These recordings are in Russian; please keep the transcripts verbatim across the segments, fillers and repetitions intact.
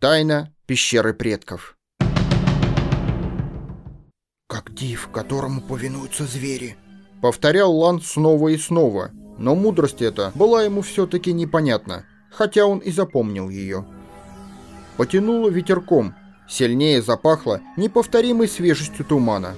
Тайна пещеры предков. «Как див, которому повинуются звери», — повторял Лан снова и снова, но мудрость эта была ему все-таки непонятна, хотя он и запомнил ее. Потянуло ветерком, сильнее запахло неповторимой свежестью тумана.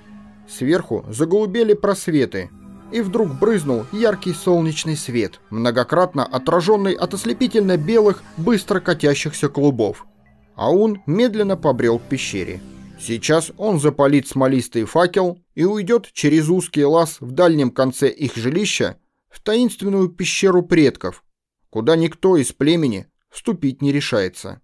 Сверху заголубели просветы, и вдруг брызнул яркий солнечный свет, многократно отраженный от ослепительно белых, быстро катящихся клубов. Аун медленно побрел к пещере. Сейчас он запалит смолистый факел и уйдет через узкий лаз в дальнем конце их жилища в таинственную пещеру предков, куда никто из племени вступить не решается.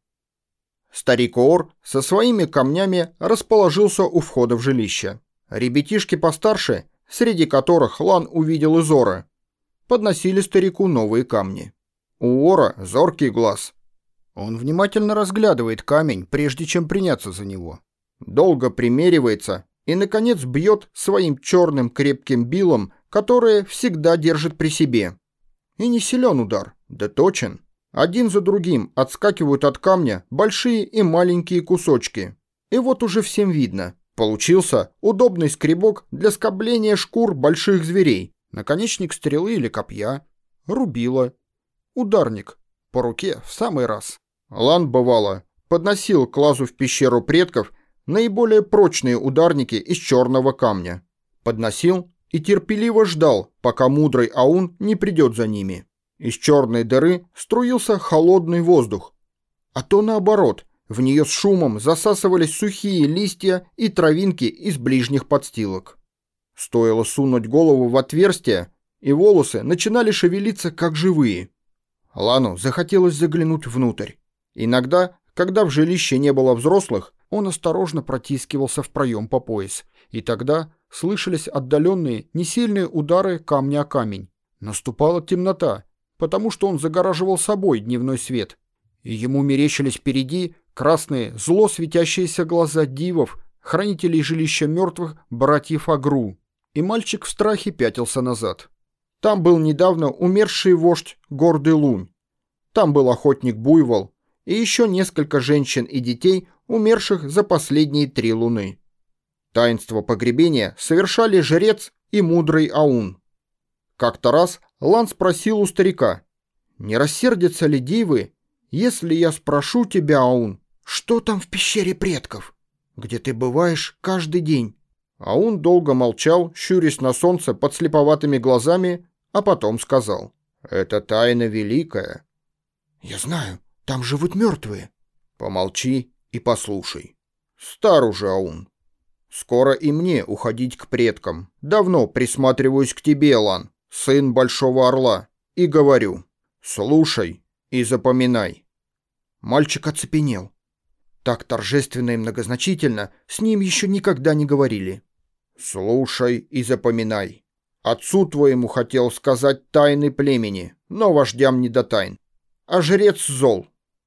Старик Оор со своими камнями расположился у входа в жилище. Ребятишки постарше, среди которых Лан увидел и Зора, подносили старику новые камни. У Оора зоркий глаз. Он внимательно разглядывает камень, прежде чем приняться за него. Долго примеривается и, наконец, бьет своим черным крепким билом, которое всегда держит при себе. И не силен удар, да точен. Один за другим отскакивают от камня большие и маленькие кусочки. И вот уже всем видно. Получился удобный скребок для скобления шкур больших зверей. Наконечник стрелы или копья. Рубило. Ударник. По руке в самый раз. Лан, бывало, подносил к лазу в пещеру предков наиболее прочные ударники из черного камня. Подносил и терпеливо ждал, пока мудрый Аун не придет за ними. Из черной дыры струился холодный воздух. А то наоборот, в нее с шумом засасывались сухие листья и травинки из ближних подстилок. Стоило сунуть голову в отверстие, и волосы начинали шевелиться как живые. Лану захотелось заглянуть внутрь. Иногда, когда в жилище не было взрослых, он осторожно протискивался в проем по пояс, и тогда слышались отдаленные, несильные удары камня о камень. Наступала темнота, потому что он загораживал собой дневной свет, и ему мерещились впереди красные, зло светящиеся глаза дивов, хранителей жилища мертвых братьев Агру, и мальчик в страхе пятился назад. Там был недавно умерший вождь гордый Лунь, там был охотник Буйвол, и еще несколько женщин и детей, умерших за последние три луны. Таинство погребения совершали жрец и мудрый Аун. Как-то раз Лан спросил у старика: «Не рассердятся ли дивы, если я спрошу тебя, Аун, что там в пещере предков, где ты бываешь каждый день?» Аун долго молчал, щурясь на солнце под слеповатыми глазами, а потом сказал: «Это тайна великая». «Я знаю, там живут мертвые». «Помолчи и послушай. Стар уже, Аун. Скоро и мне уходить к предкам. Давно присматриваюсь к тебе, Лан, сын Большого Орла, и говорю: слушай и запоминай». Мальчик оцепенел. Так торжественно и многозначительно с ним еще никогда не говорили. «Слушай и запоминай. Отцу твоему хотел сказать тайны племени, но вождям не до тайн. А жрец зол».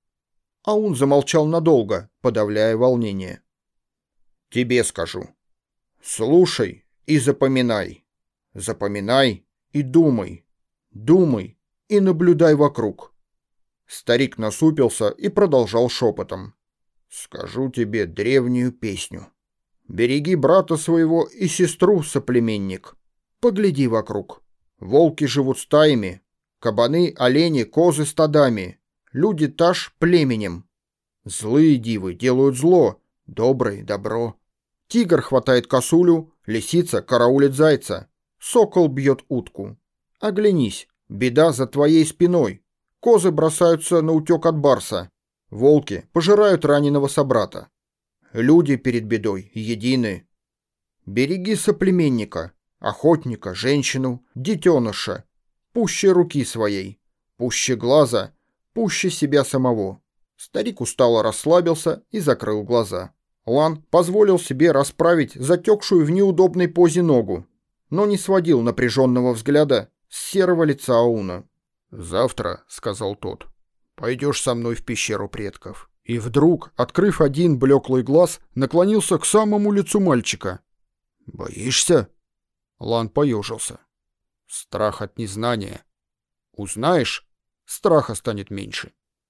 Аун замолчал надолго, подавляя волнение. «Тебе скажу. Слушай и запоминай. Запоминай и думай. Думай и наблюдай вокруг». Старик насупился и продолжал шепотом: «Скажу тебе древнюю песню. Береги брата своего и сестру, соплеменник. Погляди вокруг. Волки живут стаями, кабаны, олени, козы стадами, люди таж племенем. Злые дивы делают зло, добрые — добро. Тигр хватает косулю, лисица караулит зайца, сокол бьет утку. Оглянись, беда за твоей спиной. Козы бросаются на утек от барса, волки пожирают раненого собрата. Люди перед бедой едины. Береги соплеменника, охотника, женщину, детеныша, пуще руки своей, пуще глаза, пуще себя самого». Старик устало расслабился и закрыл глаза. Лан позволил себе расправить затекшую в неудобной позе ногу, но не сводил напряженного взгляда с серого лица Ауна. «Завтра, — сказал тот, — пойдешь со мной в пещеру предков». И вдруг, открыв один блеклый глаз, наклонился к самому лицу мальчика. «Боишься?» Лан поежился. «Страх от незнания. Узнаешь, страха станет меньше».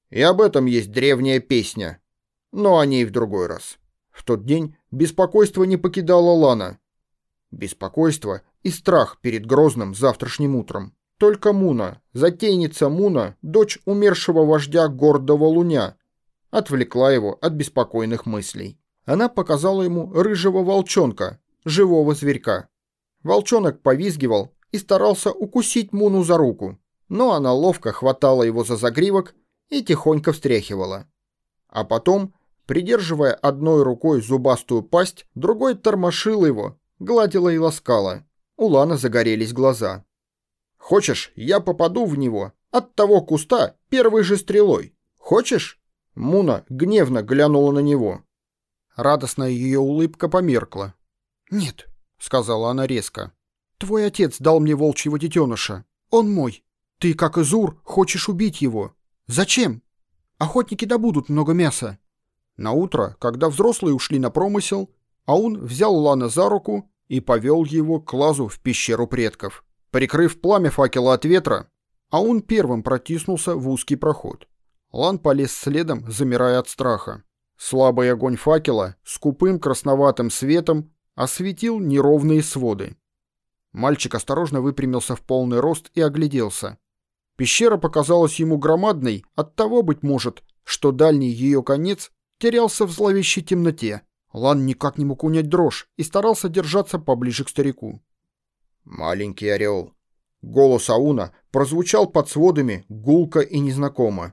И об этом есть древняя песня. Но о ней в другой раз. В тот день беспокойство не покидало Лана. Беспокойство и страх перед грозным завтрашним утром. Только Муна, затейница Муна, дочь умершего вождя гордого Луня, отвлекла его от беспокойных мыслей. Она показала ему рыжего волчонка, живого зверька. Волчонок повизгивал и старался укусить Муну за руку, но она ловко хватала его за загривок и тихонько встряхивала. А потом, придерживая одной рукой зубастую пасть, другой тормошила его, гладила и ласкала. У Лана загорелись глаза. «Хочешь, я попаду в него от того куста первой же стрелой? Хочешь?» Муна гневно глянула на него. Радостная ее улыбка померкла. «Нет», — сказала она резко. «Твой отец дал мне волчьего детеныша. Он мой. Ты, как Изур, хочешь убить его. Зачем? Охотники добудут много мяса». Наутро, когда взрослые ушли на промысел, Аун взял Лана за руку и повел его к лазу в пещеру предков. Прикрыв пламя факела от ветра, Аун первым протиснулся в узкий проход. Лан полез следом, замирая от страха. Слабый огонь факела с скупым красноватым светом осветил неровные своды. Мальчик осторожно выпрямился в полный рост и огляделся. Пещера показалась ему громадной, оттого, быть может, что дальний ее конец терялся в зловещей темноте. Лан никак не мог унять дрожь и старался держаться поближе к старику. «Маленький орел». Голос Ауна прозвучал под сводами гулко и незнакомо.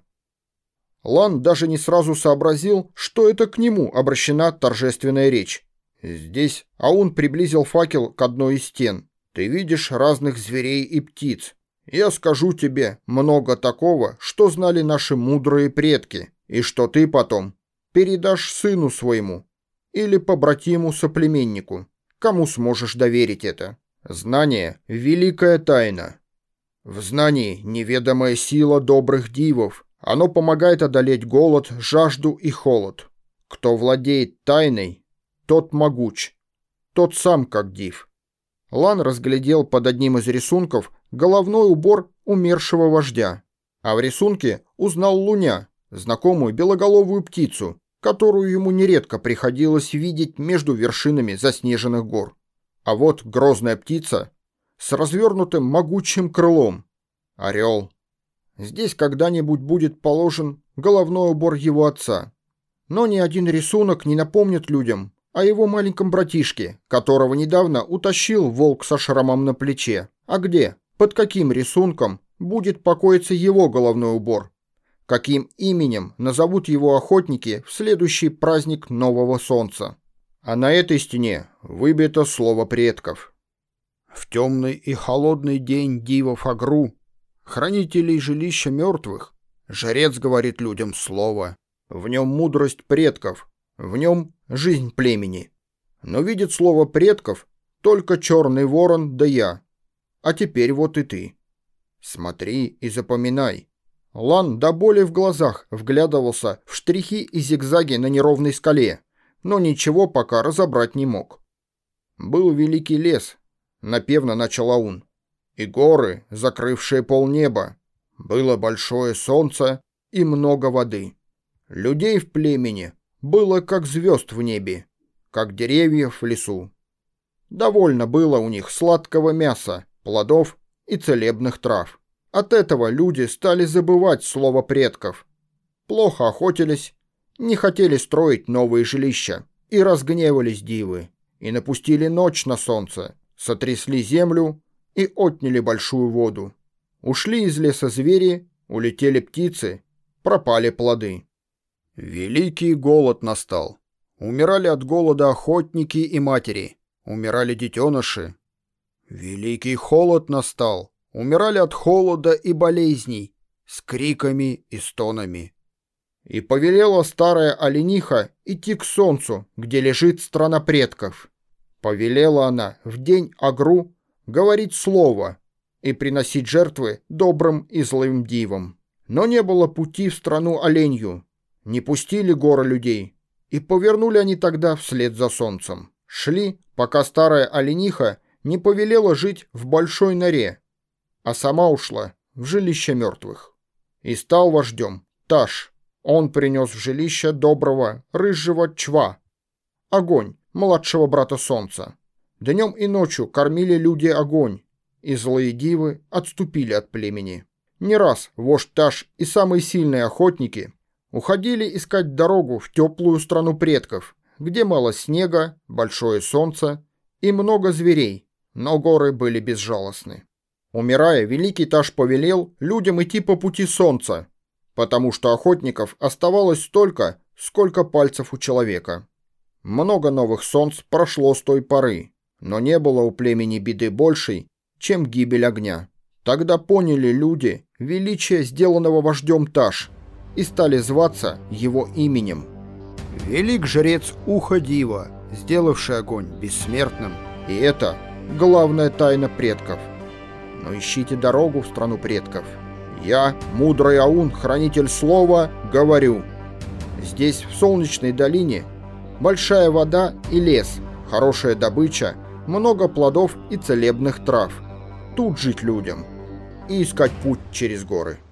Лан даже не сразу сообразил, что это к нему обращена торжественная речь. Здесь Аун приблизил факел к одной из стен. «Ты видишь разных зверей и птиц. Я скажу тебе много такого, что знали наши мудрые предки, и что ты потом передашь сыну своему или побратиму-соплеменнику, кому сможешь доверить это. Знание — великая тайна. В знании неведомая сила добрых дивов. Оно помогает одолеть голод, жажду и холод. Кто владеет тайной, тот могуч. Тот сам как див». Лан разглядел под одним из рисунков головной убор умершего вождя. А в рисунке узнал Луня, знакомую белоголовую птицу, которую ему нередко приходилось видеть между вершинами заснеженных гор. А вот грозная птица с развернутым могучим крылом. Орел. Здесь когда-нибудь будет положен головной убор его отца. Но ни один рисунок не напомнит людям о его маленьком братишке, которого недавно утащил волк со шрамом на плече. А где, под каким рисунком будет покоиться его головной убор? Каким именем назовут его охотники в следующий праздник нового солнца? А на этой стене выбито слово предков. В темный и холодный день дивов Агру, хранителей жилища мертвых, жрец говорит людям слово. В нем мудрость предков, в нем жизнь племени. Но видит слово предков только черный ворон да я. А теперь вот и ты. Смотри и запоминай. Лан до боли в глазах вглядывался в штрихи и зигзаги на неровной скале, но ничего пока разобрать не мог. Был великий лес, напевно начал Аун, и горы, закрывшие полнеба. Было большое солнце и много воды. Людей в племени было как звезд в небе, как деревьев в лесу. Довольно было у них сладкого мяса, плодов и целебных трав. От этого люди стали забывать слово предков. Плохо охотились, не хотели строить новые жилища, и разгневались дивы, и напустили ночь на солнце, сотрясли землю и отняли большую воду. Ушли из леса звери, улетели птицы, пропали плоды. Великий голод настал. Умирали от голода охотники и матери, умирали детеныши. Великий холод настал. Умирали от холода и болезней, с криками и стонами. И повелела старая олениха идти к солнцу, где лежит страна предков. Повелела она в день Агру говорить слово и приносить жертвы добрым и злым дивам. Но не было пути в страну оленью, не пустили горы людей, и повернули они тогда вслед за солнцем. Шли, пока старая олениха не повелела жить в большой норе, а сама ушла в жилище мертвых. И стал вождем Таш. Он принес в жилище доброго, рыжего Чва. Огонь, младшего брата Солнца. Днем и ночью кормили люди огонь, и злые дивы отступили от племени. Не раз вождь Таш и самые сильные охотники уходили искать дорогу в теплую страну предков, где мало снега, большое солнце и много зверей, но горы были безжалостны. Умирая, великий Таш повелел людям идти по пути солнца, потому что охотников оставалось столько, сколько пальцев у человека. Много новых солнц прошло с той поры, но не было у племени беды большей, чем гибель огня. Тогда поняли люди величие сделанного вождем Таш и стали зваться его именем. Велик жрец Уха-Дива, сделавший огонь бессмертным. И это главная тайна предков. Но ищите дорогу в страну предков. Я, мудрый Аун, хранитель слова, говорю. Здесь, в солнечной долине, большая вода и лес, хорошая добыча, много плодов и целебных трав. Тут жить людям и искать путь через горы.